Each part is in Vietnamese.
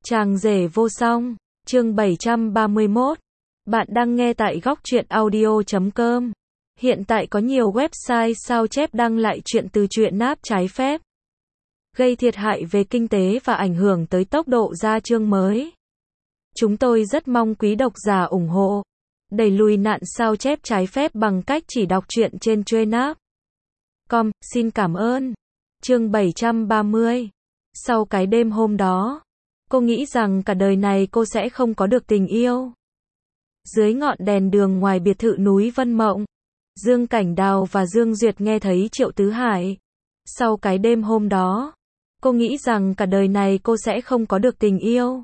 Chàng rể vô song, chương 731. Bạn đang nghe tại góc truyện audio.com. Hiện tại có nhiều website sao chép đăng lại chuyện từ truyện náp trái phép, gây thiệt hại về kinh tế và ảnh hưởng tới tốc độ ra chương mới. Chúng tôi rất mong quý độc giả ủng hộ, đẩy lùi nạn sao chép trái phép bằng cách chỉ đọc truyện trên truyệnap.com. Xin cảm ơn. Chương 730. Sau cái đêm hôm đó, cô nghĩ rằng cả đời này cô sẽ không có được tình yêu. Dưới ngọn đèn đường ngoài biệt thự núi Vân Mộng, Dương Cảnh Đào và Dương Duyệt nghe thấy Triệu Tứ Hải. Sau cái đêm hôm đó, cô nghĩ rằng cả đời này cô sẽ không có được tình yêu.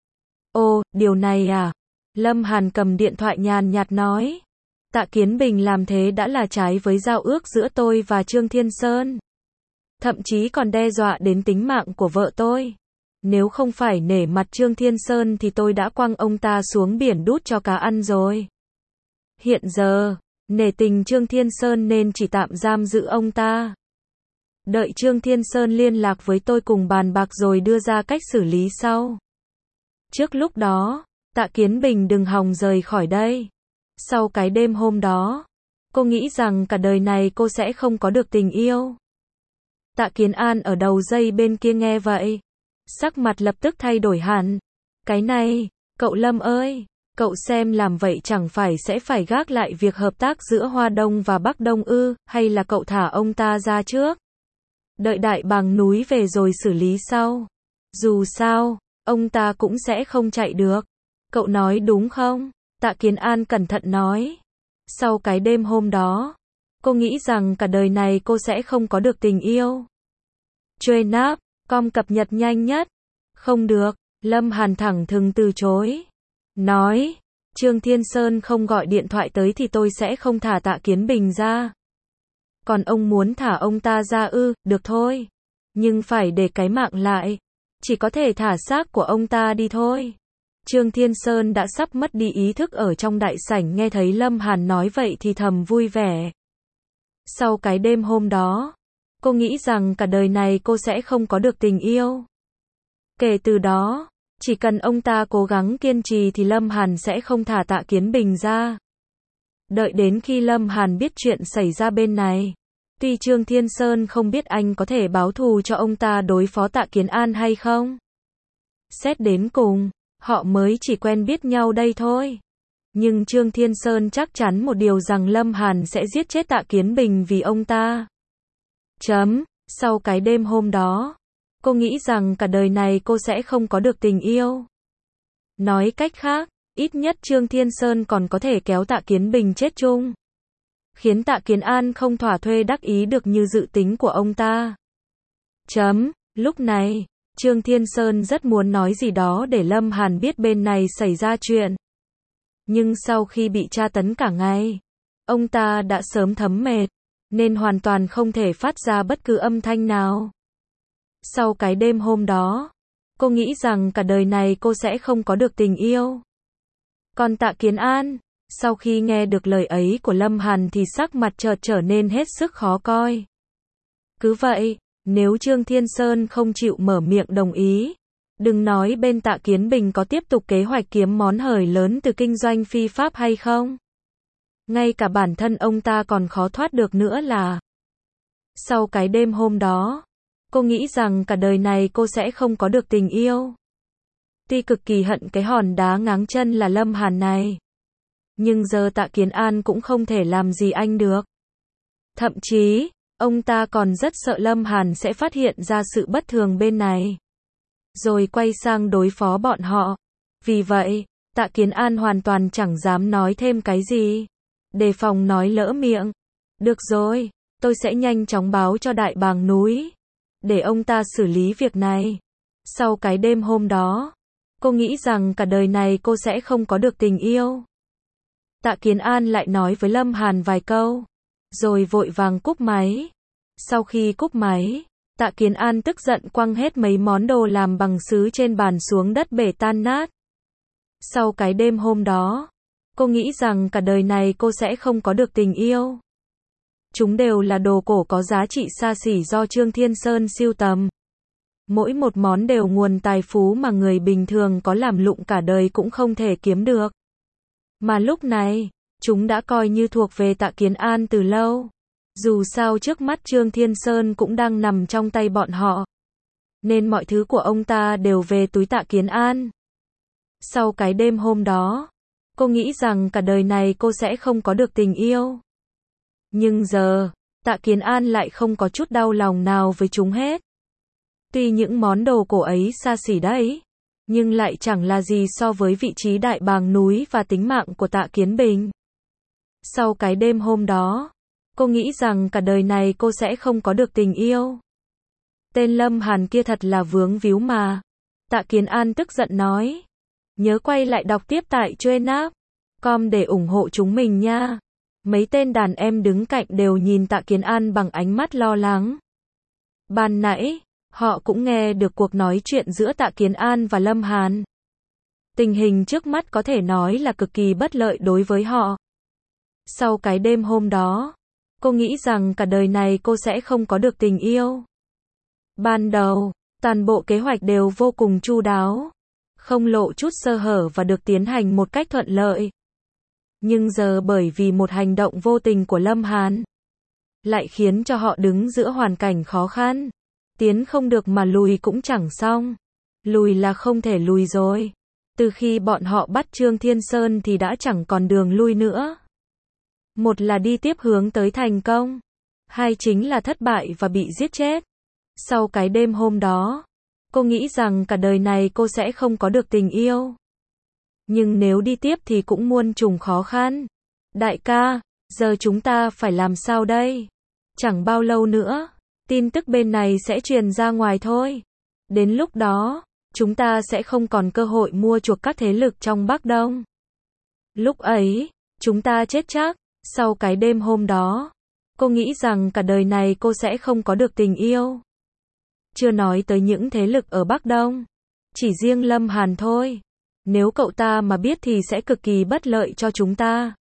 Ồ, điều này à? Lâm Hàn cầm điện thoại nhàn nhạt nói. Tạ Kiến Bình làm thế đã là trái với giao ước giữa tôi và Trương Thiên Sơn. Thậm chí còn đe dọa đến tính mạng của vợ tôi. Nếu không phải nể mặt Trương Thiên Sơn thì tôi đã quăng ông ta xuống biển đút cho cá ăn rồi. Hiện giờ, nể tình Trương Thiên Sơn nên chỉ tạm giam giữ ông ta. Đợi Trương Thiên Sơn liên lạc với tôi cùng bàn bạc rồi đưa ra cách xử lý sau. Trước lúc đó, Tạ Kiến Bình đừng hòng rời khỏi đây. Sau cái đêm hôm đó, cô nghĩ rằng cả đời này cô sẽ không có được tình yêu. Tạ Kiến An ở đầu dây bên kia nghe vậy, sắc mặt lập tức thay đổi hẳn. Cái này, cậu Lâm ơi, cậu xem làm vậy chẳng phải sẽ phải gác lại việc hợp tác giữa Hoa Đông và Bắc Đông ư, hay là cậu thả ông ta ra trước? Đợi Đại Bàng núi về rồi xử lý sau. Dù sao, ông ta cũng sẽ không chạy được. Cậu nói đúng không? Tạ Kiến An cẩn thận nói. Sau cái đêm hôm đó, cô nghĩ rằng cả đời này cô sẽ không có được tình yêu. Truyệnap.com cập nhật nhanh nhất. Không được, Lâm Hàn thẳng thừng từ chối. Nói, Trương Thiên Sơn không gọi điện thoại tới thì tôi sẽ không thả Tạ Kiến Bình ra. Còn ông muốn thả ông ta ra ư, được thôi. Nhưng phải để cái mạng lại. Chỉ có thể thả xác của ông ta đi thôi. Trương Thiên Sơn đã sắp mất đi ý thức ở trong đại sảnh nghe thấy Lâm Hàn nói vậy thì thầm vui vẻ. Sau cái đêm hôm đó, cô nghĩ rằng cả đời này cô sẽ không có được tình yêu. Kể từ đó, chỉ cần ông ta cố gắng kiên trì thì Lâm Hàn sẽ không thả Tạ Kiến Bình ra. Đợi đến khi Lâm Hàn biết chuyện xảy ra bên này, tuy Trương Thiên Sơn không biết anh có thể báo thù cho ông ta đối phó Tạ Kiến An hay không. Xét đến cùng, họ mới chỉ quen biết nhau đây thôi. Nhưng Trương Thiên Sơn chắc chắn một điều rằng Lâm Hàn sẽ giết chết Tạ Kiến Bình vì ông ta. Sau cái đêm hôm đó, cô nghĩ rằng cả đời này cô sẽ không có được tình yêu. Nói cách khác, ít nhất Trương Thiên Sơn còn có thể kéo Tạ Kiến Bình chết chung. Khiến Tạ Kiến An không thỏa thuê đắc ý được như dự tính của ông ta. Lúc này, Trương Thiên Sơn rất muốn nói gì đó để Lâm Hàn biết bên này xảy ra chuyện. Nhưng sau khi bị tra tấn cả ngày, ông ta đã sớm thấm mệt, nên hoàn toàn không thể phát ra bất cứ âm thanh nào. Sau cái đêm hôm đó, cô nghĩ rằng cả đời này cô sẽ không có được tình yêu. Còn Tạ Kiến An, sau khi nghe được lời ấy của Lâm Hàn thì sắc mặt chợt trở nên hết sức khó coi. Cứ vậy, nếu Trương Thiên Sơn không chịu mở miệng đồng ý, đừng nói bên Tạ Kiến Bình có tiếp tục kế hoạch kiếm món hời lớn từ kinh doanh phi pháp hay không. Ngay cả bản thân ông ta còn khó thoát được nữa là. Sau cái đêm hôm đó, cô nghĩ rằng cả đời này cô sẽ không có được tình yêu. Tuy cực kỳ hận cái hòn đá ngáng chân là Lâm Hàn này, nhưng giờ Tạ Kiến An cũng không thể làm gì anh được. Thậm chí, ông ta còn rất sợ Lâm Hàn sẽ phát hiện ra sự bất thường bên này, rồi quay sang đối phó bọn họ. Vì vậy, Tạ Kiến An hoàn toàn chẳng dám nói thêm cái gì, đề phòng nói lỡ miệng. Được rồi, tôi sẽ nhanh chóng báo cho Đại Bàng núi, để ông ta xử lý việc này. Sau cái đêm hôm đó, cô nghĩ rằng cả đời này cô sẽ không có được tình yêu. Tạ Kiến An lại nói với Lâm Hàn vài câu, rồi vội vàng cúp máy. Sau khi cúp máy, Tạ Kiến An tức giận quăng hết mấy món đồ làm bằng sứ trên bàn xuống đất bể tan nát. Sau cái đêm hôm đó, cô nghĩ rằng cả đời này cô sẽ không có được tình yêu. Chúng đều là đồ cổ có giá trị xa xỉ do Trương Thiên Sơn sưu tầm. Mỗi một món đều nguồn tài phú mà người bình thường có làm lụng cả đời cũng không thể kiếm được. Mà lúc này, chúng đã coi như thuộc về Tạ Kiến An từ lâu. Dù sao trước mắt Trương Thiên Sơn cũng đang nằm trong tay bọn họ. Nên mọi thứ của ông ta đều về túi Tạ Kiến An. Sau cái đêm hôm đó, cô nghĩ rằng cả đời này cô sẽ không có được tình yêu. Nhưng giờ, Tạ Kiến An lại không có chút đau lòng nào với chúng hết. Tuy những món đồ cổ ấy xa xỉ đấy, nhưng lại chẳng là gì so với vị trí đại bàng núi và tính mạng của Tạ Kiến Bình. Sau cái đêm hôm đó, cô nghĩ rằng cả đời này cô sẽ không có được tình yêu. Tên Lâm Hàn kia thật là vướng víu mà. Tạ Kiến An tức giận nói. Nhớ quay lại đọc tiếp tại Truyện.com để ủng hộ chúng mình nha. Mấy tên đàn em đứng cạnh đều nhìn Tạ Kiến An bằng ánh mắt lo lắng. Ban nãy, họ cũng nghe được cuộc nói chuyện giữa Tạ Kiến An và Lâm Hàn. Tình hình trước mắt có thể nói là cực kỳ bất lợi đối với họ. Sau cái đêm hôm đó, cô nghĩ rằng cả đời này cô sẽ không có được tình yêu. Ban đầu, toàn bộ kế hoạch đều vô cùng chu đáo, không lộ chút sơ hở và được tiến hành một cách thuận lợi. Nhưng giờ bởi vì một hành động vô tình của Lâm Hàn, lại khiến cho họ đứng giữa hoàn cảnh khó khăn. Tiến không được mà lùi cũng chẳng xong. Lùi là không thể lùi rồi. Từ khi bọn họ bắt Trương Thiên Sơn thì đã chẳng còn đường lui nữa. Một là đi tiếp hướng tới thành công. Hai chính là thất bại và bị giết chết. Sau cái đêm hôm đó, cô nghĩ rằng cả đời này cô sẽ không có được tình yêu. Nhưng nếu đi tiếp thì cũng muôn trùng khó khăn. Đại ca, giờ chúng ta phải làm sao đây? Chẳng bao lâu nữa, tin tức bên này sẽ truyền ra ngoài thôi. Đến lúc đó, chúng ta sẽ không còn cơ hội mua chuộc các thế lực trong Bắc Đông. Lúc ấy, chúng ta chết chắc. Sau cái đêm hôm đó, cô nghĩ rằng cả đời này cô sẽ không có được tình yêu. Chưa nói tới những thế lực ở Bắc Đông, chỉ riêng Lâm Hàn thôi. Nếu cậu ta mà biết thì sẽ cực kỳ bất lợi cho chúng ta.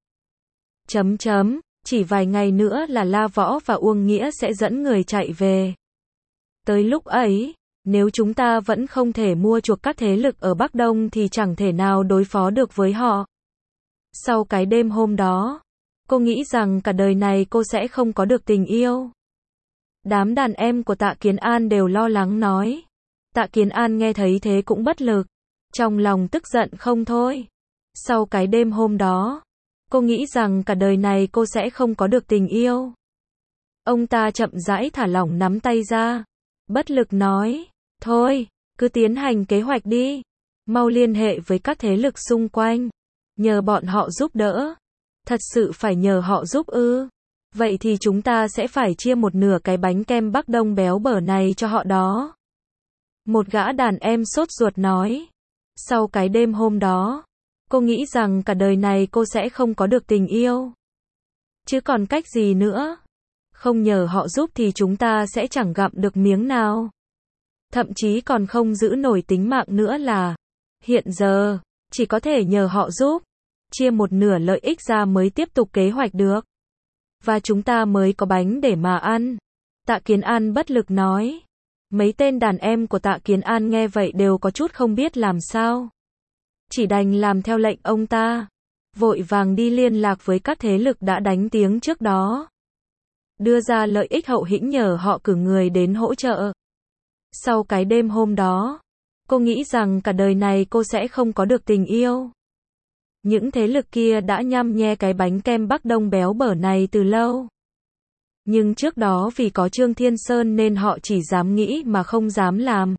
Chỉ vài ngày nữa là La Võ và Uông Nghĩa sẽ dẫn người chạy về. Tới lúc ấy, nếu chúng ta vẫn không thể mua chuộc các thế lực ở Bắc Đông thì chẳng thể nào đối phó được với họ. Sau cái đêm hôm đó, cô nghĩ rằng cả đời này cô sẽ không có được tình yêu. Đám đàn em của Tạ Kiến An đều lo lắng nói. Tạ Kiến An nghe thấy thế cũng bất lực, trong lòng tức giận không thôi. Sau cái đêm hôm đó, cô nghĩ rằng cả đời này cô sẽ không có được tình yêu. Ông ta chậm rãi thả lỏng nắm tay ra, bất lực nói, thôi, cứ tiến hành kế hoạch đi. Mau liên hệ với các thế lực xung quanh, nhờ bọn họ giúp đỡ. Thật sự phải nhờ họ giúp ư? Vậy thì chúng ta sẽ phải chia một nửa cái bánh kem Bắc Đông béo bở này cho họ đó. Một gã đàn em sốt ruột nói. Sau cái đêm hôm đó, cô nghĩ rằng cả đời này cô sẽ không có được tình yêu. Chứ còn cách gì nữa? Không nhờ họ giúp thì chúng ta sẽ chẳng gặm được miếng nào. Thậm chí còn không giữ nổi tính mạng nữa là. Hiện giờ, chỉ có thể nhờ họ giúp. Chia một nửa lợi ích ra mới tiếp tục kế hoạch được. Và chúng ta mới có bánh để mà ăn. Tạ Kiến An bất lực nói. Mấy tên đàn em của Tạ Kiến An nghe vậy đều có chút không biết làm sao. Chỉ đành làm theo lệnh ông ta. Vội vàng đi liên lạc với các thế lực đã đánh tiếng trước đó. Đưa ra lợi ích hậu hĩnh nhờ họ cử người đến hỗ trợ. Sau cái đêm hôm đó, cô nghĩ rằng cả đời này cô sẽ không có được tình yêu. Những thế lực kia đã nhăm nhe cái bánh kem Bắc Đông béo bở này từ lâu. Nhưng trước đó vì có Trương Thiên Sơn nên họ chỉ dám nghĩ mà không dám làm.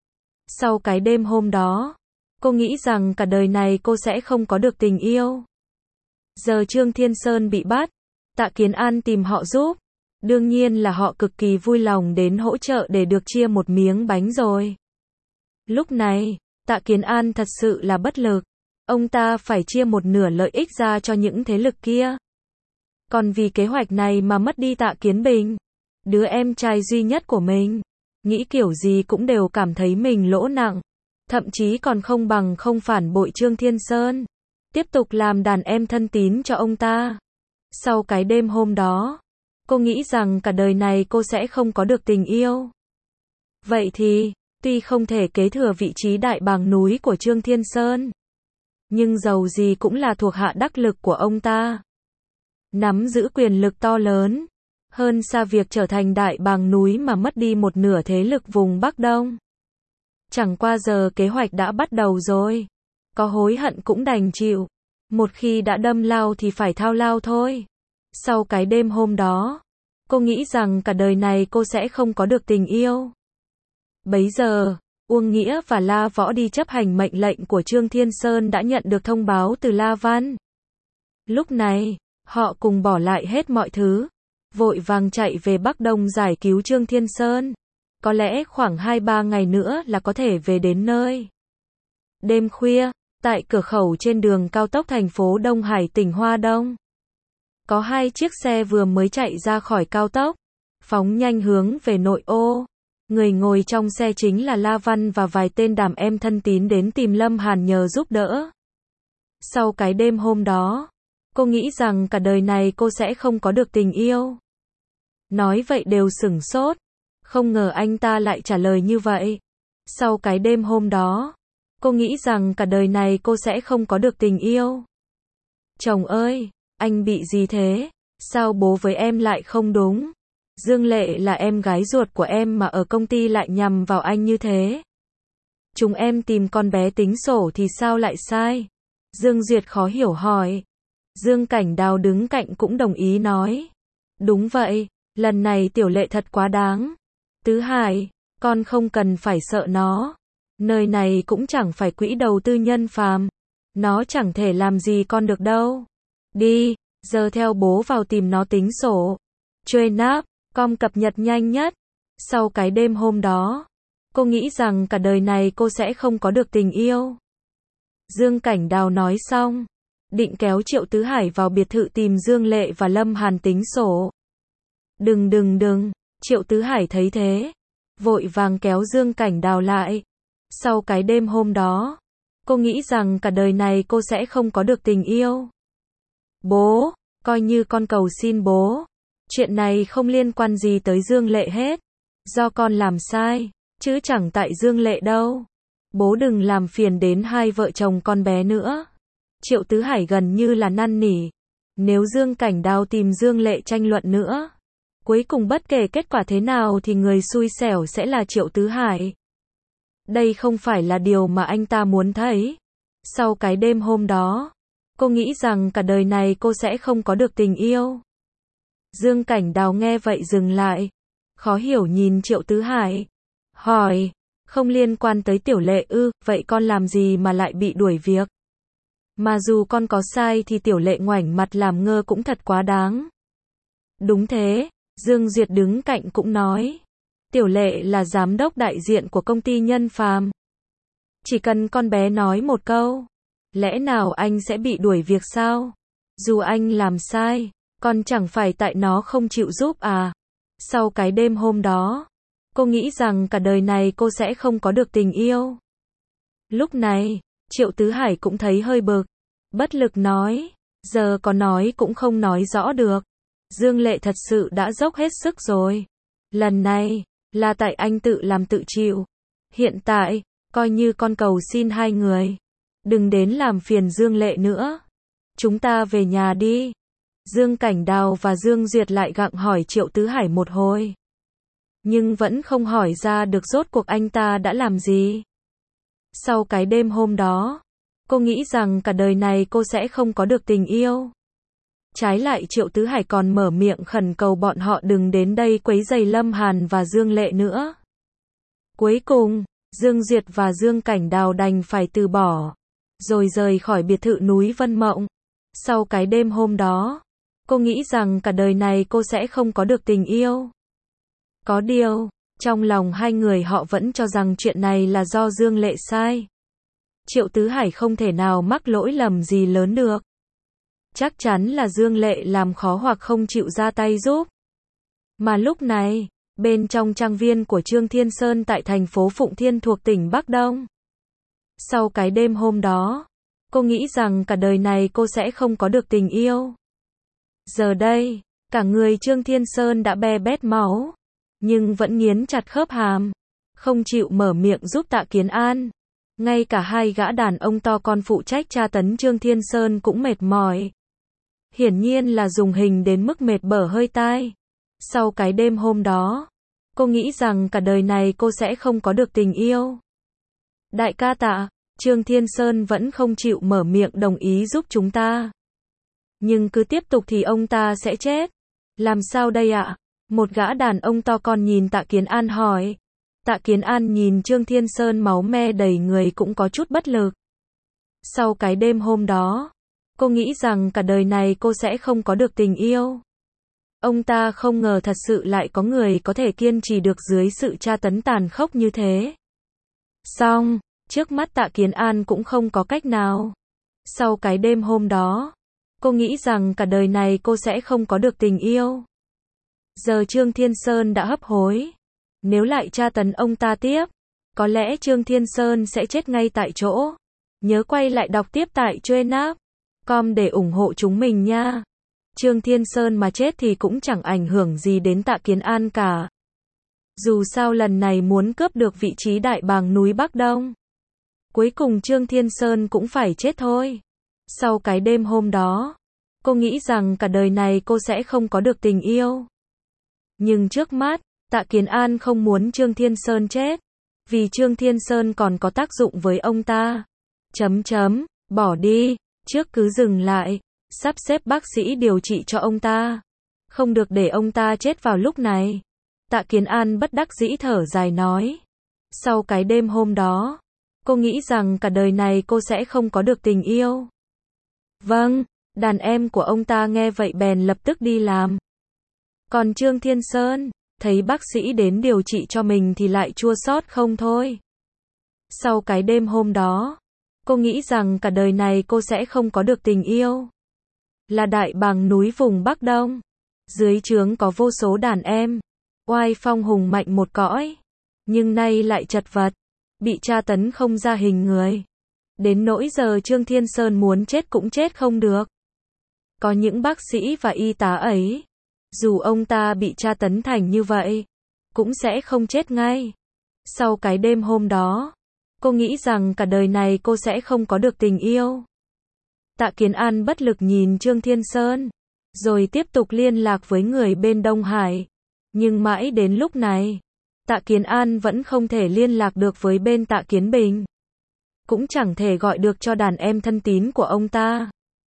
Sau cái đêm hôm đó, cô nghĩ rằng cả đời này cô sẽ không có được tình yêu. Giờ Trương Thiên Sơn bị bắt, Tạ Kiến An tìm họ giúp. Đương nhiên là họ cực kỳ vui lòng đến hỗ trợ để được chia một miếng bánh rồi. Lúc này, Tạ Kiến An thật sự là bất lực. Ông ta phải chia một nửa lợi ích ra cho những thế lực kia. Còn vì kế hoạch này mà mất đi Tạ Kiến Bình, đứa em trai duy nhất của mình, nghĩ kiểu gì cũng đều cảm thấy mình lỗ nặng. Thậm chí còn không bằng không phản bội Trương Thiên Sơn, tiếp tục làm đàn em thân tín cho ông ta. Sau cái đêm hôm đó, cô nghĩ rằng cả đời này cô sẽ không có được tình yêu. Vậy thì, Tuy không thể kế thừa vị trí đại bàng núi của Trương Thiên Sơn, nhưng dầu gì cũng là thuộc hạ đắc lực của ông ta. Nắm giữ quyền lực to lớn, hơn xa việc trở thành đại bàng núi mà mất đi một nửa thế lực vùng Bắc Đông. Chẳng qua giờ kế hoạch đã bắt đầu rồi. Có hối hận cũng đành chịu. Một khi đã đâm lao thì phải thao lao thôi. Sau cái đêm hôm đó, cô nghĩ rằng cả đời này cô sẽ không có được tình yêu. Bấy giờ, Uông Nghĩa và La Võ đi chấp hành mệnh lệnh của Trương Thiên Sơn đã nhận được thông báo từ La Văn. Lúc này, họ cùng bỏ lại hết mọi thứ, vội vàng chạy về Bắc Đông giải cứu Trương Thiên Sơn. Có lẽ khoảng 2-3 ngày nữa là có thể về đến nơi. Đêm khuya, tại cửa khẩu trên đường cao tốc thành phố Đông Hải tỉnh Hoa Đông, có 2 chiếc xe vừa mới chạy ra khỏi cao tốc, phóng nhanh hướng về nội ô. Người ngồi trong xe chính là La Văn và vài tên đàn em thân tín đến tìm Lâm Hàn nhờ giúp đỡ. Sau cái đêm hôm đó, cô nghĩ rằng cả đời này cô sẽ không có được tình yêu. Nói vậy đều sửng sốt, không ngờ anh ta lại trả lời như vậy. Sau cái đêm hôm đó, cô nghĩ rằng cả đời này cô sẽ không có được tình yêu. Chồng ơi, anh bị gì thế? Sao bố với em lại không đúng? Dương Lệ là em gái ruột của em mà ở công ty lại nhằm vào anh như thế. Chúng em tìm con bé tính sổ thì sao lại sai? Dương Duyệt khó hiểu hỏi. Dương Cảnh Đào đứng cạnh cũng đồng ý nói. Đúng vậy, lần này Tiểu Lệ thật quá đáng. Tứ Hải, con không cần phải sợ nó. Nơi này cũng chẳng phải quỹ đầu tư nhân phàm. Nó chẳng thể làm gì con được đâu. Đi, giờ theo bố vào tìm nó tính sổ. Train.com cập nhật nhanh nhất. Sau cái đêm hôm đó, cô nghĩ rằng cả đời này cô sẽ không có được tình yêu. Dương Cảnh Đào nói xong, định kéo Triệu Tứ Hải vào biệt thự tìm Dương Lệ và Lâm Hàn tính sổ. Đừng, Triệu Tứ Hải thấy thế, vội vàng kéo Dương Cảnh Đào lại. Sau cái đêm hôm đó, cô nghĩ rằng cả đời này cô sẽ không có được tình yêu. Bố, coi như con cầu xin bố. Chuyện này không liên quan gì tới Dương Lệ hết. Do con làm sai, chứ chẳng tại Dương Lệ đâu. Bố đừng làm phiền đến hai vợ chồng con bé nữa. Triệu Tứ Hải gần như là năn nỉ. Nếu Dương Cảnh Đào tìm Dương Lệ tranh luận nữa, cuối cùng bất kể kết quả thế nào thì người xui xẻo sẽ là Triệu Tứ Hải. Đây không phải là điều mà anh ta muốn thấy. Sau cái đêm hôm đó, cô nghĩ rằng cả đời này cô sẽ không có được tình yêu. Dương Cảnh Đào nghe vậy dừng lại, khó hiểu nhìn Triệu Tứ Hải, hỏi, không liên quan tới Tiểu Lệ ư, vậy con làm gì mà lại bị đuổi việc? Mà dù con có sai thì Tiểu Lệ ngoảnh mặt làm ngơ cũng thật quá đáng. Đúng thế, Dương Duyệt đứng cạnh cũng nói, Tiểu Lệ là giám đốc đại diện của công ty Nhân Phàm. Chỉ cần con bé nói một câu, lẽ nào anh sẽ bị đuổi việc sao? Dù anh làm sai, còn chẳng phải tại nó không chịu giúp à? Sau cái đêm hôm đó, cô nghĩ rằng cả đời này cô sẽ không có được tình yêu. Lúc này, Triệu Tứ Hải cũng thấy hơi bực, bất lực nói, giờ có nói cũng không nói rõ được. Dương Lệ thật sự đã dốc hết sức rồi. Lần này, là tại anh tự làm tự chịu. Hiện tại, coi như con cầu xin hai người. Đừng đến làm phiền Dương Lệ nữa. Chúng ta về nhà đi. Dương Cảnh Đào và Dương Duyệt lại gặng hỏi Triệu Tứ Hải một hồi. Nhưng vẫn không hỏi ra được rốt cuộc anh ta đã làm gì. Sau cái đêm hôm đó, cô nghĩ rằng cả đời này cô sẽ không có được tình yêu. Trái lại Triệu Tứ Hải còn mở miệng khẩn cầu bọn họ đừng đến đây quấy rầy Lâm Hàn và Dương Lệ nữa. Cuối cùng, Dương Duyệt và Dương Cảnh Đào đành phải từ bỏ, rồi rời khỏi biệt thự núi Vân Mộng. Sau cái đêm hôm đó, cô nghĩ rằng cả đời này cô sẽ không có được tình yêu. Có điều, trong lòng hai người họ vẫn cho rằng chuyện này là do Dương Lệ sai. Triệu Tứ Hải không thể nào mắc lỗi lầm gì lớn được. Chắc chắn là Dương Lệ làm khó hoặc không chịu ra tay giúp. Mà lúc này, bên trong trang viên của Trương Thiên Sơn tại thành phố Phụng Thiên thuộc tỉnh Bắc Đông. Sau cái đêm hôm đó, cô nghĩ rằng cả đời này cô sẽ không có được tình yêu. Giờ đây, cả người Trương Thiên Sơn đã be bét máu, nhưng vẫn nghiến chặt khớp hàm. không chịu mở miệng giúp Tạ Kiến An. Ngay cả hai gã đàn ông to con phụ trách tra tấn Trương Thiên Sơn cũng mệt mỏi. Hiển nhiên là dùng hình đến mức mệt bở hơi tai. Sau cái đêm hôm đó, cô nghĩ rằng cả đời này cô sẽ không có được tình yêu. Đại ca Tạ, Trương Thiên Sơn vẫn không chịu mở miệng đồng ý giúp chúng ta. Nhưng cứ tiếp tục thì ông ta sẽ chết. Làm sao đây ạ? Một gã đàn ông to con nhìn Tạ Kiến An hỏi. Tạ Kiến An nhìn Trương Thiên Sơn máu me đầy người cũng có chút bất lực. Sau cái đêm hôm đó, cô nghĩ rằng cả đời này cô sẽ không có được tình yêu. Ông ta không ngờ thật sự lại có người có thể kiên trì được dưới sự tra tấn tàn khốc như thế. Xong, trước mắt Tạ Kiến An cũng không có cách nào. Sau cái đêm hôm đó, cô nghĩ rằng cả đời này cô sẽ không có được tình yêu. Giờ Trương Thiên Sơn đã hấp hối. Nếu lại tra tấn ông ta tiếp, có lẽ Trương Thiên Sơn sẽ chết ngay tại chỗ. Nhớ quay lại đọc tiếp tại Truyện.com để ủng hộ chúng mình nha. Trương Thiên Sơn mà chết thì cũng chẳng ảnh hưởng gì đến Tạ Kiến An cả. Dù sao lần này muốn cướp được vị trí đại bàng núi Bắc Đông. Cuối cùng Trương Thiên Sơn cũng phải chết thôi. Sau cái đêm hôm đó, cô nghĩ rằng cả đời này cô sẽ không có được tình yêu. Nhưng trước mắt, Tạ Kiến An không muốn Trương Thiên Sơn chết. Vì Trương Thiên Sơn còn có tác dụng với ông ta. Bỏ đi, trước cứ dừng lại, sắp xếp bác sĩ điều trị cho ông ta. Không được để ông ta chết vào lúc này. Tạ Kiến An bất đắc dĩ thở dài nói. Sau cái đêm hôm đó, cô nghĩ rằng cả đời này cô sẽ không có được tình yêu. Vâng, đàn em của ông ta nghe vậy bèn lập tức đi làm. Còn Trương Thiên Sơn, thấy bác sĩ đến điều trị cho mình thì lại chua xót không thôi. Sau cái đêm hôm đó, cô nghĩ rằng cả đời này cô sẽ không có được tình yêu. Là đại bàng núi vùng Bắc Đông. Dưới trướng có vô số đàn em. Oai phong hùng mạnh một cõi. Nhưng nay lại chật vật. Bị tra tấn không ra hình người. Đến nỗi giờ Trương Thiên Sơn muốn chết cũng chết không được. Có những bác sĩ và y tá ấy. Dù ông ta bị tra tấn thành như vậy, cũng sẽ không chết ngay. Sau cái đêm hôm đó, cô nghĩ rằng cả đời này cô sẽ không có được tình yêu. Tạ Kiến An bất lực nhìn Trương Thiên Sơn, rồi tiếp tục liên lạc với người bên Đông Hải. Nhưng mãi đến lúc này, Tạ Kiến An vẫn không thể liên lạc được với bên Tạ Kiến Bình. Cũng chẳng thể gọi được cho đàn em thân tín của ông ta.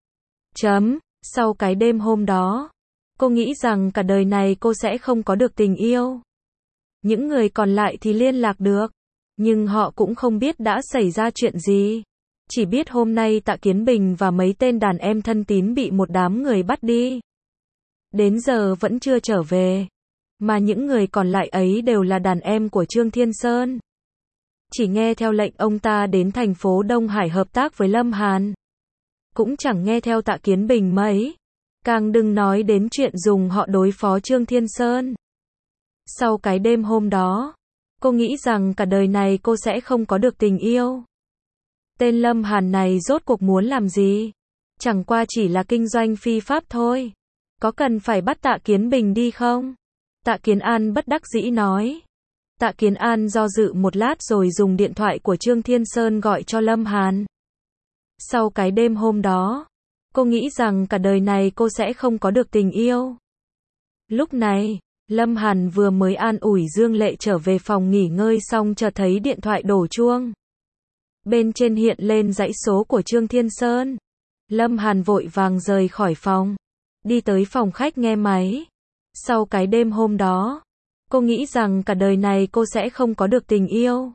Sau cái đêm hôm đó, cô nghĩ rằng cả đời này cô sẽ không có được tình yêu. Những người còn lại thì liên lạc được, nhưng họ cũng không biết đã xảy ra chuyện gì. Chỉ biết hôm nay Tạ Kiến Bình và mấy tên đàn em thân tín bị một đám người bắt đi. Đến giờ vẫn chưa trở về. Mà những người còn lại ấy đều là đàn em của Trương Thiên Sơn. Chỉ nghe theo lệnh ông ta đến thành phố Đông Hải hợp tác với Lâm Hàn. Cũng chẳng nghe theo Tạ Kiến Bình mấy. Càng đừng nói đến chuyện dùng họ đối phó Trương Thiên Sơn. Sau cái đêm hôm đó, cô nghĩ rằng cả đời này cô sẽ không có được tình yêu. Tên Lâm Hàn này rốt cuộc muốn làm gì? Chẳng qua chỉ là kinh doanh phi pháp thôi. Có cần phải bắt Tạ Kiến Bình đi không? Tạ Kiến An bất đắc dĩ nói. Tạ Kiến An do dự một lát rồi dùng điện thoại của Trương Thiên Sơn gọi cho Lâm Hàn. Sau cái đêm hôm đó, cô nghĩ rằng cả đời này cô sẽ không có được tình yêu. Lúc này, Lâm Hàn vừa mới an ủi Dương Lệ trở về phòng nghỉ ngơi xong chợt thấy điện thoại đổ chuông. Bên trên hiện lên dãy số của Trương Thiên Sơn. Lâm Hàn vội vàng rời khỏi phòng. Đi tới phòng khách nghe máy. Sau cái đêm hôm đó, cô nghĩ rằng cả đời này cô sẽ không có được tình yêu.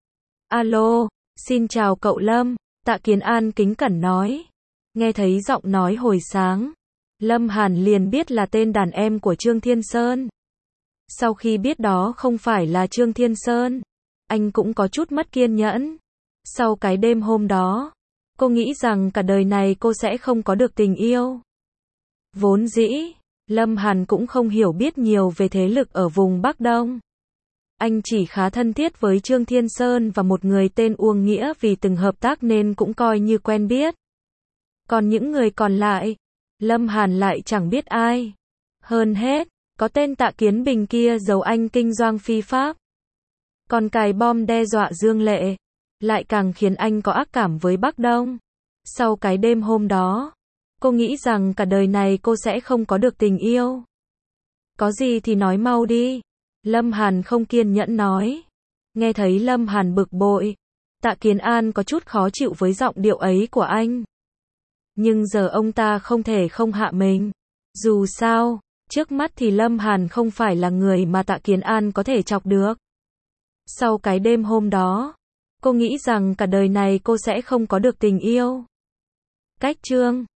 Alo, xin chào cậu Lâm, Tạ Kiến An kính cẩn nói. Nghe thấy giọng nói hồi sáng, Lâm Hàn liền biết là tên đàn em của Trương Thiên Sơn. Sau khi biết đó không phải là Trương Thiên Sơn, anh cũng có chút mất kiên nhẫn. Sau cái đêm hôm đó, cô nghĩ rằng cả đời này cô sẽ không có được tình yêu. Vốn dĩ, Lâm Hàn cũng không hiểu biết nhiều về thế lực ở vùng Bắc Đông. Anh chỉ khá thân thiết với Trương Thiên Sơn và một người tên Uông Nghĩa vì từng hợp tác nên cũng coi như quen biết. Còn những người còn lại, Lâm Hàn lại chẳng biết ai. Hơn hết, có tên Tạ Kiến Bình kia giấu anh kinh doanh phi pháp. Còn cài bom đe dọa Dương Lệ, lại càng khiến anh có ác cảm với Bắc Đông. Sau cái đêm hôm đó, cô nghĩ rằng cả đời này cô sẽ không có được tình yêu. Có gì thì nói mau đi. Lâm Hàn không kiên nhẫn nói. Nghe thấy Lâm Hàn bực bội, Tạ Kiến An có chút khó chịu với giọng điệu ấy của anh. Nhưng giờ ông ta không thể không hạ mình. Dù sao, trước mắt thì Lâm Hàn không phải là người mà Tạ Kiến An có thể chọc được. Sau cái đêm hôm đó, cô nghĩ rằng cả đời này cô sẽ không có được tình yêu. Cách chương